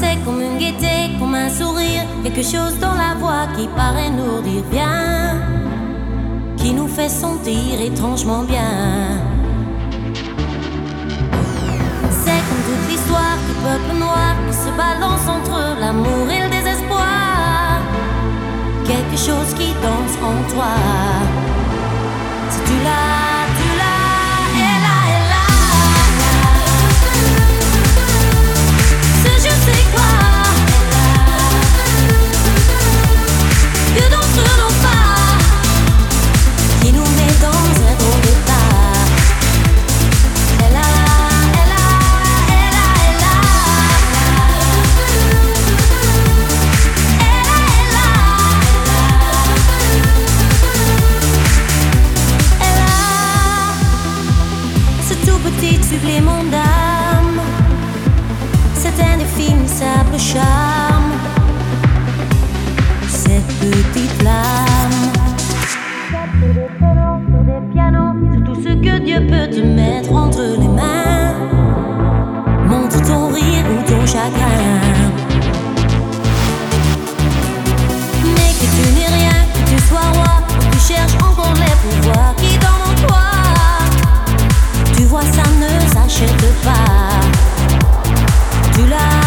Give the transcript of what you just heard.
C'est comme une gaieté, comme un sourire, quelque chose dans la voix qui paraît nous dire bien, qui nous fait sentir étrangement bien. C'est comme toute l'histoire du peuple noir qui se balance entre l'amour et le désespoir. Quelque chose qui danse en toi. Si tu l'as, tu l'as, elle a, elle a. Ce je sais quoi, que d'entre nos pas, qui nous met dans un drôle d'état. Elle a, elle a, elle a, elle a. Elle a, elle a. Elle a ce tout petit supplément d'âme, cet indéfinissable charme, cette petite flamme. Sur des ténors, sur des pianos, c'est tout ce que Dieu peut te mettre entre les mains. Montre ton rire ou ton chagrin. Mais que tu n'es rien, que tu sois roi, que tu cherches encore les pouvoirs qui dorment en toi. Tu vois, ça ne s'achète pas. Tu l'as.